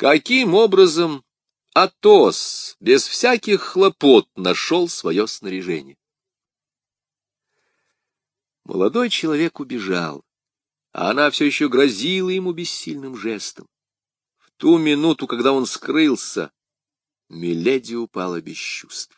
каким образом Атос без всяких хлопот нашел свое снаряжение. Молодой человек убежал, а она все еще грозила ему бессильным жестом. В ту минуту, когда он скрылся, миледи упала без чувств.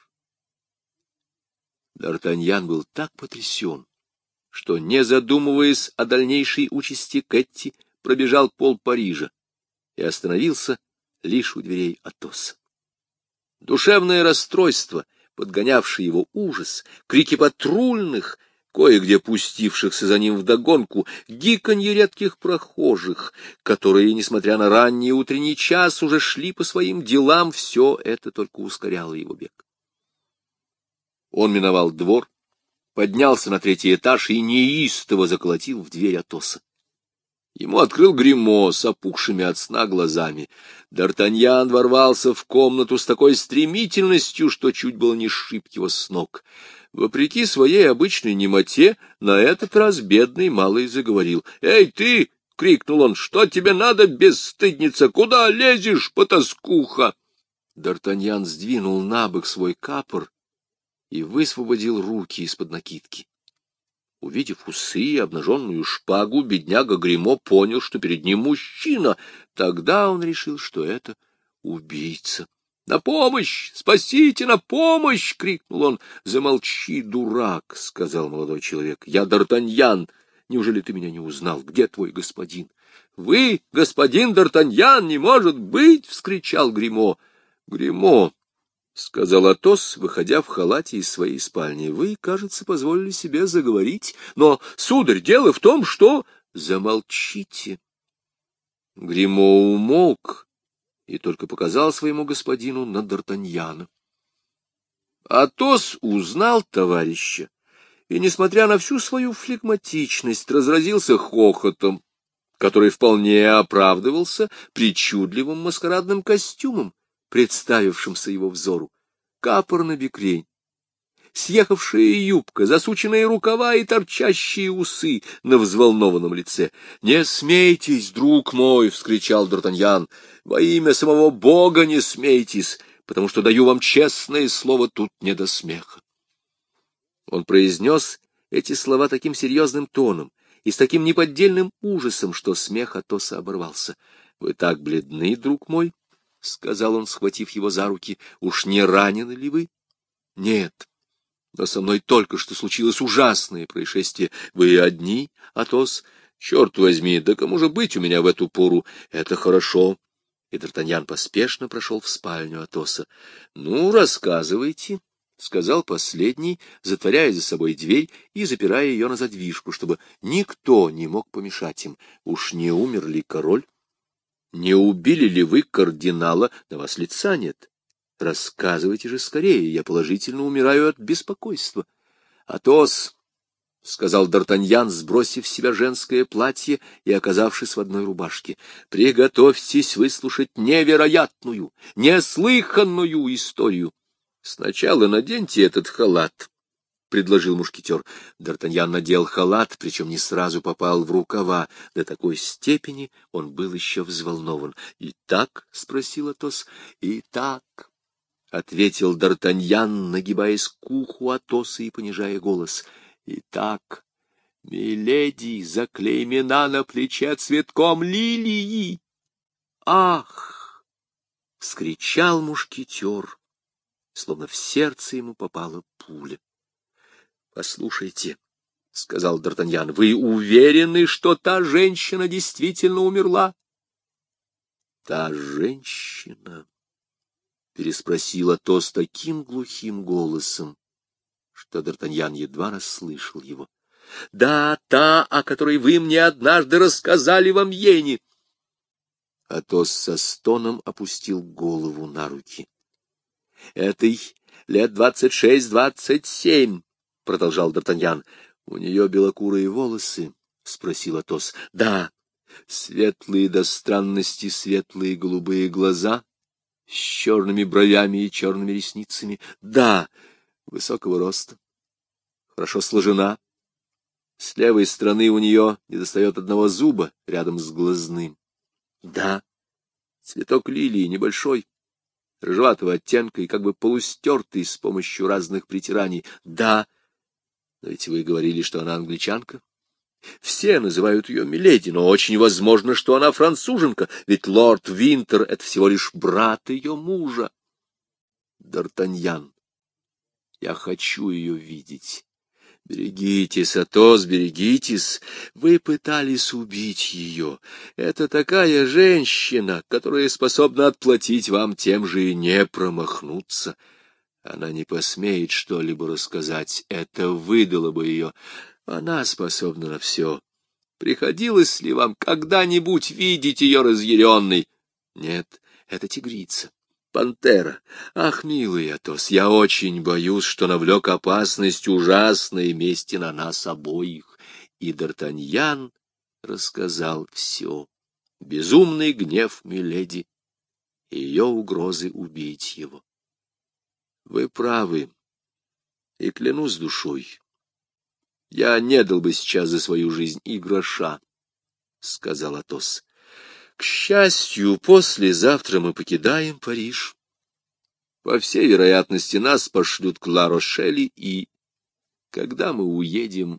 Д'Артаньян был так потрясен, что, не задумываясь о дальнейшей участи Кэтти, пробежал пол Парижа и остановился лишь у дверей Атоса. Душевное расстройство, подгонявшее его ужас, крики патрульных, кое-где пустившихся за ним вдогонку, гиканье редких прохожих, которые, несмотря на ранний утренний час, уже шли по своим делам, все это только ускоряло его бег. Он миновал двор, поднялся на 3-й этаж и неистово заколотил в дверь Атоса. Ему открыл Гримо с опухшими от сна глазами. Д'Артаньян ворвался в комнату с такой стремительностью, что чуть было не сшиб его с ног. Вопреки своей обычной немоте, на этот раз бедный малый заговорил. — Эй, ты! — крикнул он. — Что тебе надо, бесстыдница? Куда лезешь, потаскуха? Д'Артаньян сдвинул набок свой капор и высвободил руки из-под накидки. Увидев усы и обнаженную шпагу, бедняга Гримо понял, что перед ним мужчина. Тогда он решил, что это убийца. — На помощь! Спасите, на помощь! — крикнул он. — Замолчи, дурак! — сказал молодой человек. — Я Д'Артаньян. Неужели ты меня не узнал? Где твой господин? — Вы, господин Д'Артаньян, не может быть! — вскричал Гримо. — Гримо! — сказал Атос, выходя в халате из своей спальни. — Вы, кажется, позволили себе заговорить. Но, сударь, дело в том, что... — Замолчите. Гримо умолк и только показал своему господину на Д'Артаньяна. Атос узнал товарища и, несмотря на всю свою флегматичность, разразился хохотом, который вполне оправдывался причудливым маскарадным костюмом, представившимся его взору. Капор на бекрень, съехавшая юбка, засученные рукава и торчащие усы на взволнованном лице. — Не смейтесь, друг мой! — вскричал Д'Артаньян. — Во имя самого Бога не смейтесь, потому что, даю вам честное слово, тут не до смеха. Он произнес эти слова таким серьезным тоном и с таким неподдельным ужасом, что смех Атоса оборвался. — Вы так бледны, друг мой! — сказал он, схватив его за руки. — Уж не ранены ли вы? — Нет. Но со мной только что случилось ужасное происшествие. Вы одни, Атос? Черт возьми, да кому же быть у меня в эту пору? Это хорошо. И Д'Артаньян поспешно прошел в спальню Атоса. — Ну, рассказывайте, — сказал последний, затворяя за собой дверь и запирая ее на задвижку, чтобы никто не мог помешать им. Уж не умер ли король? Не убили ли вы кардинала? На вас лица нет. Рассказывайте же скорее, я положительно умираю от беспокойства. — Атос, — сказал Д'Артаньян, сбросив с себя женское платье и оказавшись в одной рубашке, — приготовьтесь выслушать невероятную, неслыханную историю. — Сначала наденьте этот халат, — предложил мушкетер. Д'Артаньян надел халат, причем не сразу попал в рукава. До такой степени он был еще взволнован. — Итак? — спросил Атос. — Итак, — ответил Д'Артаньян, нагибаясь к уху Атоса и понижая голос. — Итак, миледи заклеймена на плече цветком лилии. — Ах! — вскричал мушкетер, словно в сердце ему попала пуля. — Послушайте, — сказал Д'Артаньян, — вы уверены, что та женщина действительно умерла? — Та женщина? — переспросил Атос таким глухим голосом, что Д'Артаньян едва расслышал его. — Да, та, о которой вы мне однажды рассказали в Амьене. Атос со стоном опустил голову на руки. — Этой лет 26-27. — продолжал Д'Артаньян. — У нее белокурые волосы? — спросил Атос. — Да. Светлые до странности светлые голубые глаза с черными бровями и черными ресницами? — Да. Высокого роста. Хорошо сложена. С левой стороны у нее недостает одного зуба рядом с глазным. — Да. Цветок лилии небольшой, рыжеватого оттенка и как бы полустертый с помощью разных притираний. Да, но ведь вы говорили, что она англичанка. Все называют ее миледи, но очень возможно, что она француженка, ведь лорд Винтер — это всего лишь брат ее мужа. Д'Артаньян, я хочу ее видеть. Берегитесь, Атос, берегитесь. Вы пытались убить ее. Это такая женщина, которая способна отплатить вам тем же и не промахнуться. Она не посмеет что-либо рассказать. Это выдало бы ее. Она способна на все. Приходилось ли вам когда-нибудь видеть ее разъяренной? Нет, это тигрица. Пантера. Ах, милый Атос, я очень боюсь, что навлек опасность ужасной мести на нас обоих. И Д'Артаньян рассказал все. Безумный гнев миледи и ее угрозы убить его. Вы правы, и клянусь душой, я не дал бы сейчас за свою жизнь и гроша, — сказал Атос. К счастью, послезавтра мы покидаем Париж. По всей вероятности, нас пошлют к Ла-Рошели, и, когда мы уедем,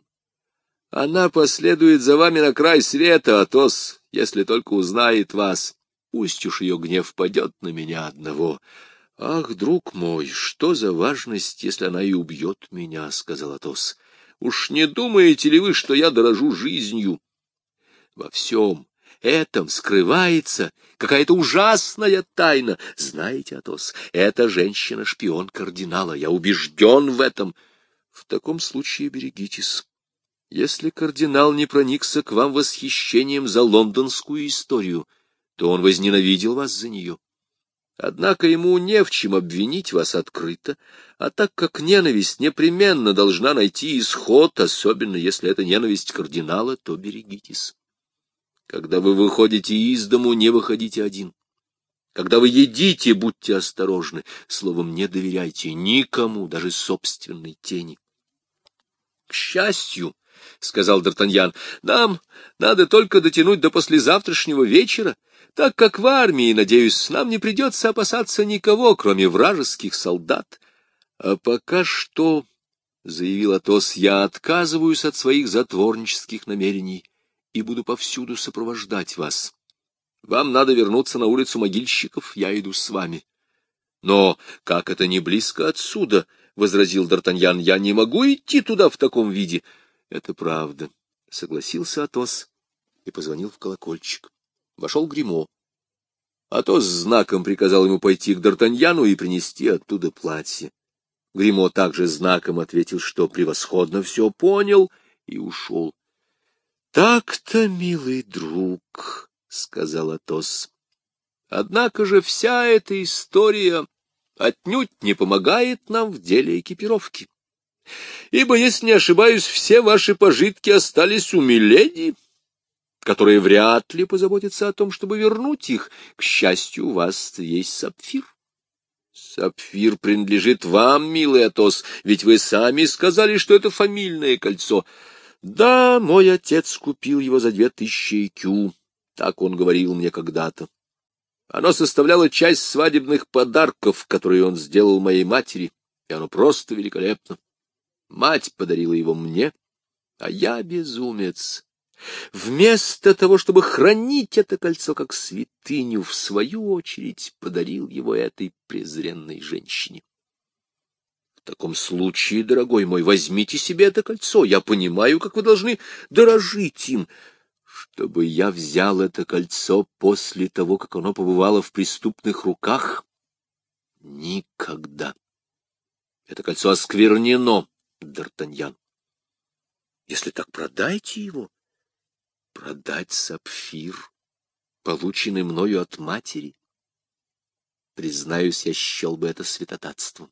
она последует за вами на край света, Атос, если только узнает вас. Пусть уж ее гнев падет на меня одного. — Ах, друг мой, что за важность, если она и убьет меня, — сказал Атос. — Уж не думаете ли вы, что я дорожу жизнью? Во всем этом скрывается какая-то ужасная тайна. Знаете, Атос, эта женщина — шпион кардинала. Я убежден в этом. В таком случае берегитесь. Если кардинал не проникся к вам восхищением за лондонскую историю, то он возненавидел вас за нее. Однако ему не в чем обвинить вас открыто, а так как ненависть непременно должна найти исход, особенно если это ненависть кардинала, то берегитесь. Когда вы выходите из дому, не выходите один. Когда вы едите, будьте осторожны. Словом, не доверяйте никому, даже собственной тени. — К счастью, — сказал Д'Артаньян, — нам надо только дотянуть до послезавтрашнего вечера, так как в армии, надеюсь, нам не придется опасаться никого, кроме вражеских солдат. А пока что, — заявил Атос, — я отказываюсь от своих затворнических намерений и буду повсюду сопровождать вас. Вам надо вернуться на улицу Могильщиков, я иду с вами. — Но как это не близко отсюда, — возразил Д'Артаньян, — я не могу идти туда в таком виде. — Это правда, — согласился Атос и позвонил в колокольчик. Вошел Гримо. Атос знаком приказал ему пойти к Д'Артаньяну и принести оттуда платье. Гримо также знаком ответил, что превосходно все понял, и ушел. — Так-то, милый друг, — сказал Атос. — Однако же вся эта история отнюдь не помогает нам в деле экипировки. Ибо, если не ошибаюсь, все ваши пожитки остались у миледи, которая вряд ли позаботится о том, чтобы вернуть их. К счастью, у вас есть сапфир. Сапфир принадлежит вам, милый Атос, ведь вы сами сказали, что это фамильное кольцо. Да, мой отец купил его за 2000 ЭКЮ, так он говорил мне когда-то. Оно составляло часть свадебных подарков, которые он сделал моей матери, и оно просто великолепно. Мать подарила его мне, а я безумец. Вместо того, чтобы хранить это кольцо как святыню, в свою очередь подарил его этой презренной женщине. В таком случае, дорогой мой, возьмите себе это кольцо. Я понимаю, как вы должны дорожить им. Чтобы я взял это кольцо после того, как оно побывало в преступных руках? Никогда. Это кольцо осквернено, Д'Артаньян. Если так, продайте его. Продать сапфир, полученный мною от матери? Признаюсь, я счел бы это святотатством.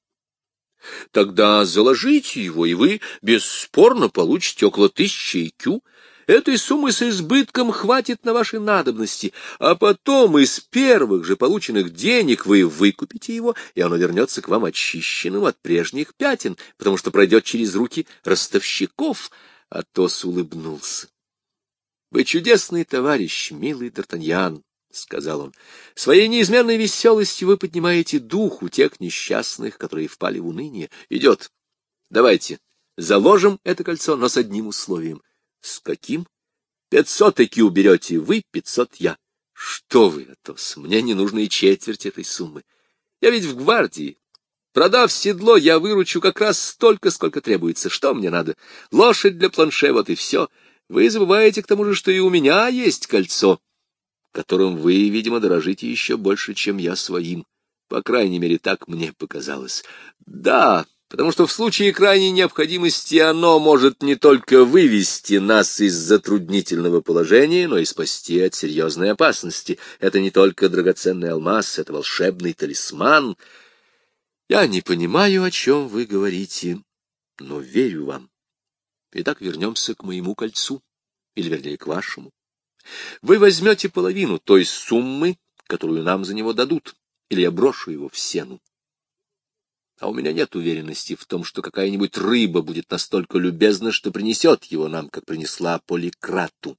Тогда заложите его, и вы бесспорно получите около 1000 ЭКЮ. Этой суммы с избытком хватит на ваши надобности, а потом из первых же полученных денег вы выкупите его, и оно вернется к вам очищенным от прежних пятен, потому что пройдет через руки ростовщиков. Атос улыбнулся. — Вы чудесный товарищ, милый Д'Артаньян, сказал он. — Своей неизменной веселостью вы поднимаете дух у тех несчастных, которые впали в уныние. Идет. Давайте заложим это кольцо, но с одним условием. — С каким? 500 ЭКЮ берете вы, 500 я. — Что вы, Атос, мне не нужно и четверть этой суммы. Я ведь в гвардии. Продав седло, я выручу как раз столько, сколько требуется. Что мне надо? Лошадь для планше, вот и все. Вы забываете к тому же, что и у меня есть кольцо, которым вы, видимо, дорожите еще больше, чем я своим. По крайней мере, так мне показалось. Да, потому что в случае крайней необходимости оно может не только вывести нас из затруднительного положения, но и спасти от серьезной опасности. Это не только драгоценный алмаз, это волшебный талисман. Я не понимаю, о чем вы говорите, но верю вам. Итак, вернемся к моему кольцу, или, вернее, к вашему. Вы возьмете половину той суммы, которую нам за него дадут, или я брошу его в сену. А у меня нет уверенности в том, что какая-нибудь рыба будет настолько любезна, что принесет его нам, как принесла Поликрату.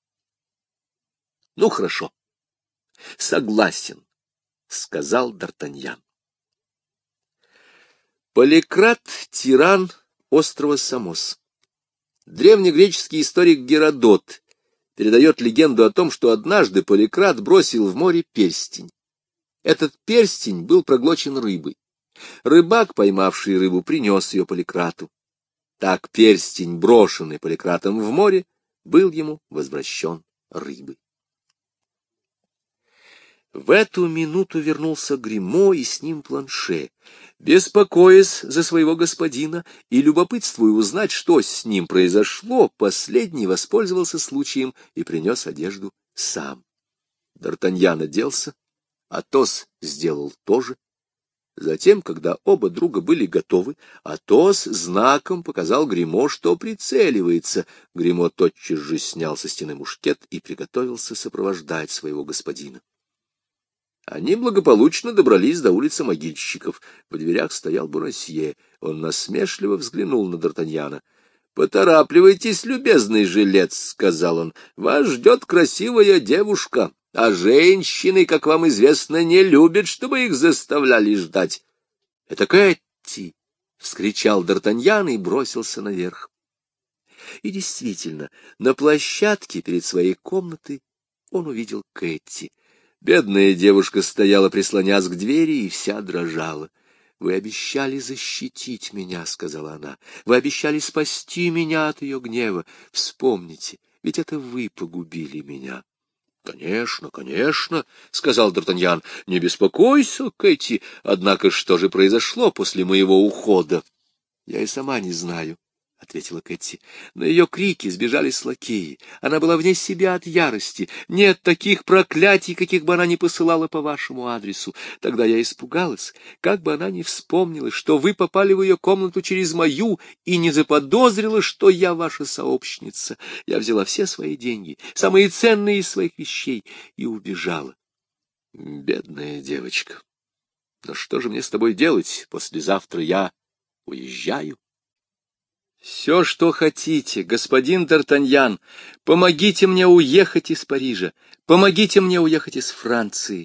Ну, хорошо. Согласен, — сказал Д'Артаньян. Поликрат — тиран острова Самос. Древнегреческий историк Геродот передает легенду о том, что однажды Поликрат бросил в море перстень. Этот перстень был проглочен рыбой. Рыбак, поймавший рыбу, принес ее Поликрату. Так перстень, брошенный Поликратом в море, был ему возвращен рыбой. В эту минуту вернулся Гримо и с ним Планше. Беспокоясь за своего господина и любопытствуя узнать, что с ним произошло, последний воспользовался случаем и принес одежду сам. Д'Артаньян оделся, Атос сделал то же. Затем, когда оба друга были готовы, Атос знаком показал Гримо, что прицеливается. Гримо тотчас же снял со стены мушкет и приготовился сопровождать своего господина. Они благополучно добрались до улицы Могильщиков. В дверях стоял Бонасье. Он насмешливо взглянул на Д'Артаньяна. — Поторапливайтесь, любезный жилец, — сказал он. — Вас ждет красивая девушка, а женщины, как вам известно, не любят, чтобы их заставляли ждать. — Это Кэти! — вскричал Д'Артаньян и бросился наверх. И действительно, на площадке перед своей комнатой он увидел Кэти. Бедная девушка стояла, прислонясь к двери, и вся дрожала. — Вы обещали защитить меня, — сказала она. — Вы обещали спасти меня от ее гнева. Вспомните, ведь это вы погубили меня. — Конечно, конечно, — сказал Д'Артаньян. — Не беспокойся, Кэти. Однако что же произошло после моего ухода? — Я и сама не знаю, — ответила Кэти. На ее крики сбежались лакеи. Она была вне себя от ярости. Нет таких проклятий, каких бы она ни посылала по вашему адресу. Тогда я испугалась, как бы она ни вспомнила, что вы попали в ее комнату через мою и не заподозрила, что я ваша сообщница. Я взяла все свои деньги, самые ценные из своих вещей, и убежала. Бедная девочка. Но что же мне с тобой делать? Послезавтра я уезжаю. Все, что хотите, господин Д'Артаньян, помогите мне уехать из Парижа, помогите мне уехать из Франции.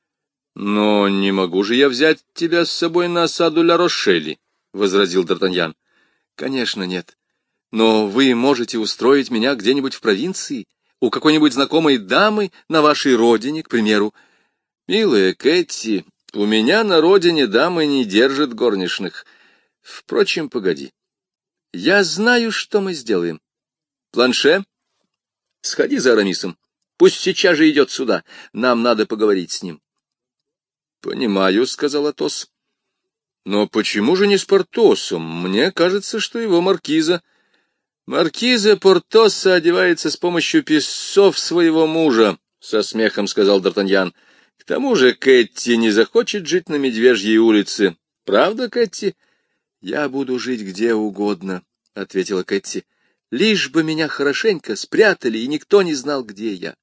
Но не могу же я взять тебя с собой на осаду Ля-Рошели, — возразил Д'Артаньян. Конечно, нет. Но вы можете устроить меня где-нибудь в провинции, у какой-нибудь знакомой дамы на вашей родине, к примеру. Милая Кэти, у меня на родине дамы не держат горничных. Впрочем, погоди. Я знаю, что мы сделаем. Планше, сходи за Арамисом. Пусть сейчас же идет сюда. Нам надо поговорить с ним. — Понимаю, — сказал Атос. — Но почему же не с Портосом? Мне кажется, что его маркиза... Маркиза Портоса одевается с помощью песцов своего мужа, — со смехом сказал Д'Артаньян. — К тому же Кэти не захочет жить на Медвежьей улице. Правда, Кэти? — Я буду жить где угодно, — ответила Кэти. — Лишь бы меня хорошенько спрятали, и никто не знал, где я.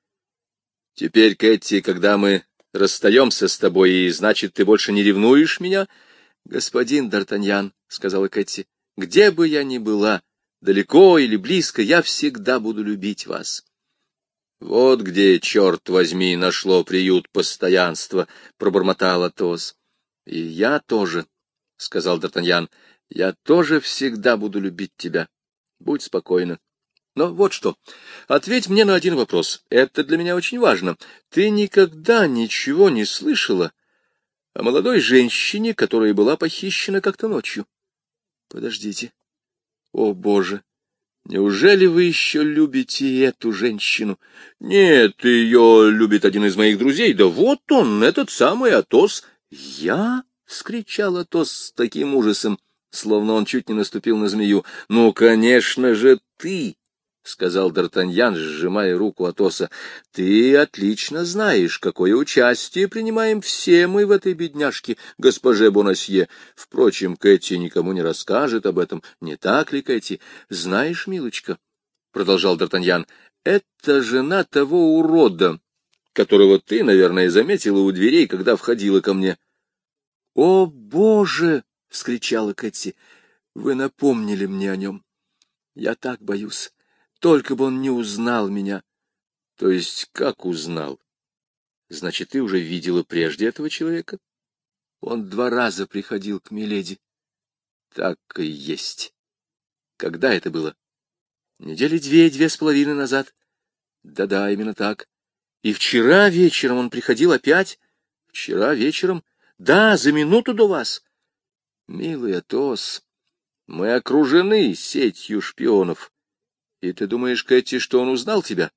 — Теперь, Кэти, когда мы расстаемся с тобой, и, значит, ты больше не ревнуешь меня? — Господин Д'Артаньян, — сказала Кэти, — где бы я ни была, далеко или близко, я всегда буду любить вас. Вот где, черт возьми, нашло приют постоянства, — пробормотал Атос. — И я тоже, — сказал Д'Артаньян, — я тоже всегда буду любить тебя. Будь спокойна. Но вот что. Ответь мне на один вопрос. Это для меня очень важно. Ты никогда ничего не слышала о молодой женщине, которая была похищена как-то ночью? Подождите. О, Боже! Неужели вы еще любите эту женщину? Нет, ее любит один из моих друзей. Да вот он, этот самый Атос. Я? — вскричал Атос с таким ужасом, словно он чуть не наступил на змею. — Ну, конечно же, ты! — сказал Д'Артаньян, сжимая руку Атоса. — Ты отлично знаешь, какое участие принимаем все мы в этой бедняжке, госпоже Бонасье. Впрочем, Кэти никому не расскажет об этом. Не так ли, Кэти? Знаешь, милочка, — продолжал Д'Артаньян, — это жена того урода, которого ты, наверное, заметила у дверей, когда входила ко мне. — О, Боже! — вскричала Кэти. — Вы напомнили мне о нем. Я так боюсь. Только бы он не узнал меня. — То есть как узнал? Значит, ты уже видела прежде этого человека? Он 2 раза приходил к миледи. — Так и есть. Когда это было? Недели 2-2,5 назад. Да-да, именно так. И вчера вечером он приходил опять? Вчера вечером? Да, за минуту до вас. Милый Атос, мы окружены сетью шпионов. И ты думаешь, Кэти, что он узнал тебя?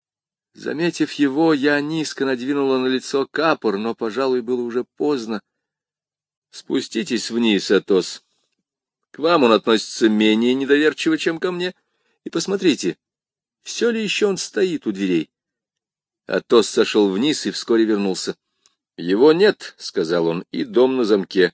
Заметив его, я низко надвинула на лицо капор, но, пожалуй, было уже поздно. Спуститесь вниз, Атос. К вам он относится менее недоверчиво, чем ко мне. И посмотрите, все ли еще он стоит у дверей. Атос сошел вниз и вскоре вернулся. — Его нет, — сказал он, — и дом на замке.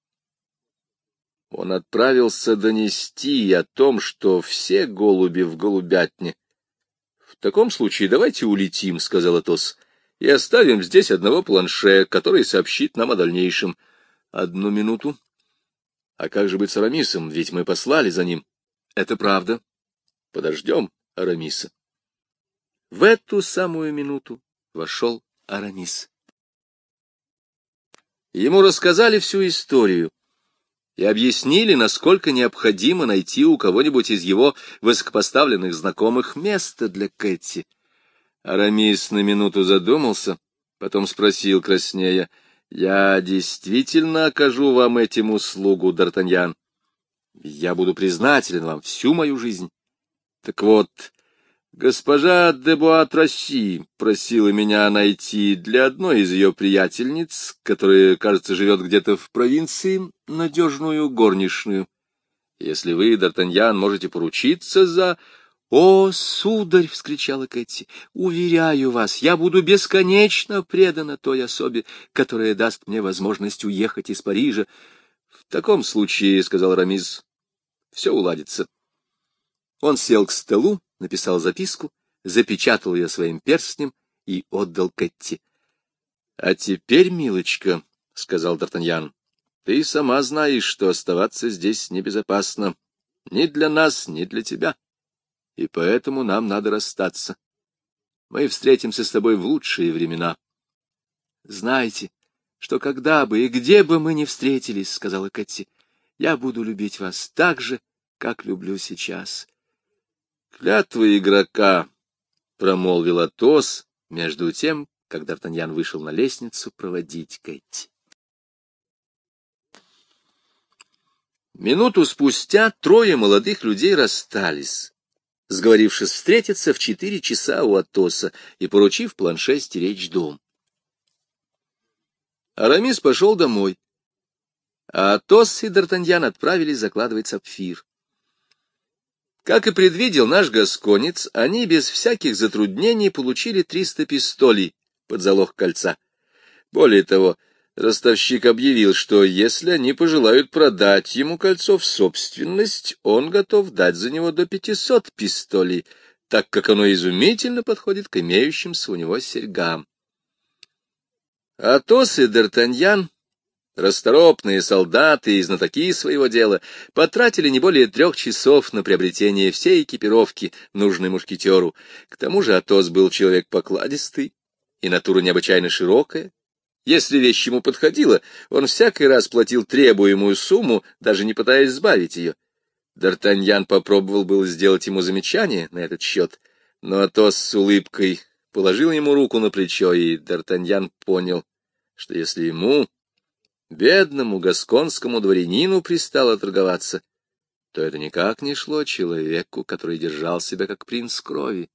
Он отправился донести о том, что все голуби в голубятне. — В таком случае давайте улетим, — сказал Атос, — и оставим здесь одного планше, который сообщит нам о дальнейшем. — Одну минуту. А как же быть с Арамисом? Ведь мы послали за ним. — Это правда. Подождем Арамиса. В эту самую минуту вошел Арамис. Ему рассказали всю историю и объяснили, насколько необходимо найти у кого-нибудь из его высокопоставленных знакомых место для Кэти. Арамис на минуту задумался, потом спросил краснея: — Я действительно окажу вам этим услугу, Д'Артаньян? Я буду признателен вам всю мою жизнь. Так вот, госпожа де Буа-Трасси просила меня найти для одной из ее приятельниц, которая, кажется, живет где-то в провинции, надежную горничную. Если вы, Д'Артаньян, можете поручиться за... — О, сударь! — вскричала Кэти. — Уверяю вас, я буду бесконечно предана той особе, которая даст мне возможность уехать из Парижа. — В таком случае, — сказал Арамис, — все уладится. Он сел к столу, написал записку, запечатал ее своим перстнем и отдал Кэтти. — А теперь, милочка, — сказал Д'Артаньян, — ты сама знаешь, что оставаться здесь небезопасно ни для нас, ни для тебя, и поэтому нам надо расстаться. Мы встретимся с тобой в лучшие времена. — Знайте, что когда бы и где бы мы ни встретились, — сказала Кэтти, — я буду любить вас так же, как люблю сейчас. — Клятва игрока, — промолвил Атос, между тем, как Д'Артаньян вышел на лестницу проводить Кэтти. Минуту спустя 3 молодых людей расстались, сговорившись встретиться в 4 часа у Атоса и поручив планше стеречь дом. Арамис пошел домой, а Атос и Д'Артаньян отправились закладывать сапфир. Как и предвидел наш гасконец, они без всяких затруднений получили 300 пистолей под залог кольца. Более того, ростовщик объявил, что если они пожелают продать ему кольцо в собственность, он готов дать за него до 500 пистолей, так как оно изумительно подходит к имеющимся у него серьгам. Атос и Д'Артаньян Расторопные солдаты и знатоки своего дела потратили не более 3 часов на приобретение всей экипировки, нужной мушкетеру. К тому же Атос был человек покладистый и натура необычайно широкая. Если вещь ему подходила, он всякий раз платил требуемую сумму, даже не пытаясь сбавить ее. Д'Артаньян попробовал было сделать ему замечание на этот счет, но Атос с улыбкой положил ему руку на плечо, и Д'Артаньян понял, что если ему, бедному гасконскому дворянину, пристало торговаться, то это никак не шло человеку, который держал себя как принц крови.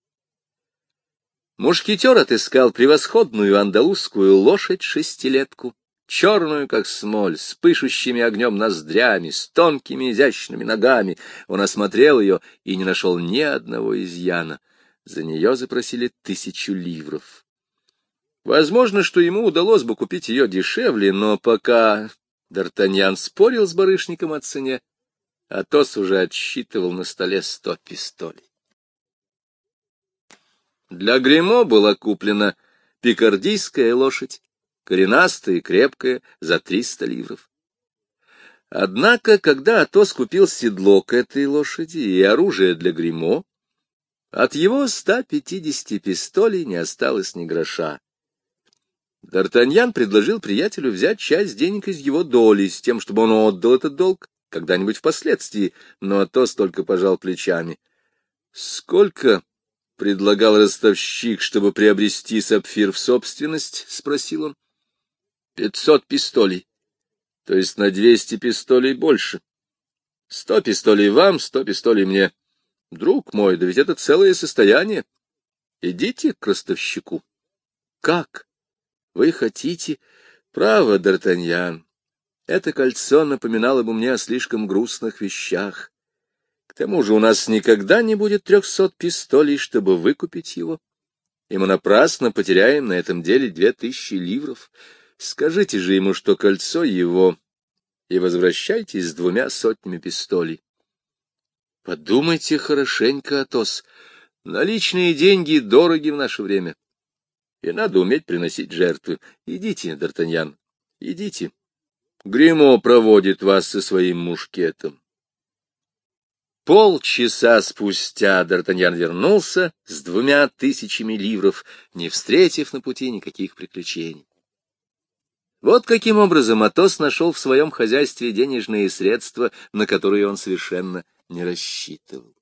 Мушкетер отыскал превосходную андалузскую лошадь-шестилетку, черную, как смоль, с пышущими огнем ноздрями, с тонкими изящными ногами. Он осмотрел ее и не нашел ни одного изъяна. За нее запросили 1000 ливров. Возможно, что ему удалось бы купить ее дешевле, но пока Д'Артаньян спорил с барышником о цене, Атос уже отсчитывал на столе 100 пистолей. Для Гримо была куплена пикардийская лошадь, коренастая и крепкая, за 300 ливров. Однако, когда Атос купил седло к этой лошади и оружие для Гримо, от его 150 пистолей не осталось ни гроша. Д'Артаньян предложил приятелю взять часть денег из его доли, с тем, чтобы он отдал этот долг когда-нибудь впоследствии, но Атос только пожал плечами. — Сколько предлагал ростовщик, чтобы приобрести сапфир в собственность? — спросил он. — 500 пистолей, то есть на 200 пистолей больше. 100 пистолей вам, 100 пистолей мне. Друг мой, да ведь это целое состояние. Идите к ростовщику. — Как? Вы хотите? Право, Д'Артаньян, это кольцо напоминало бы мне о слишком грустных вещах. К тому же у нас никогда не будет 300 пистолей, чтобы выкупить его, и мы напрасно потеряем на этом деле 2000 ливров. Скажите же ему, что кольцо его, и возвращайтесь с 200 пистолей. Подумайте хорошенько, Атос. Наличные деньги дороги в наше время, и надо уметь приносить жертвы. Идите, Д'Артаньян, идите. Гримо проводит вас со своим мушкетом. Полчаса спустя Д'Артаньян вернулся с 2000 ливров, не встретив на пути никаких приключений. Вот каким образом Атос нашел в своем хозяйстве денежные средства, на которые он совершенно не рассчитывал.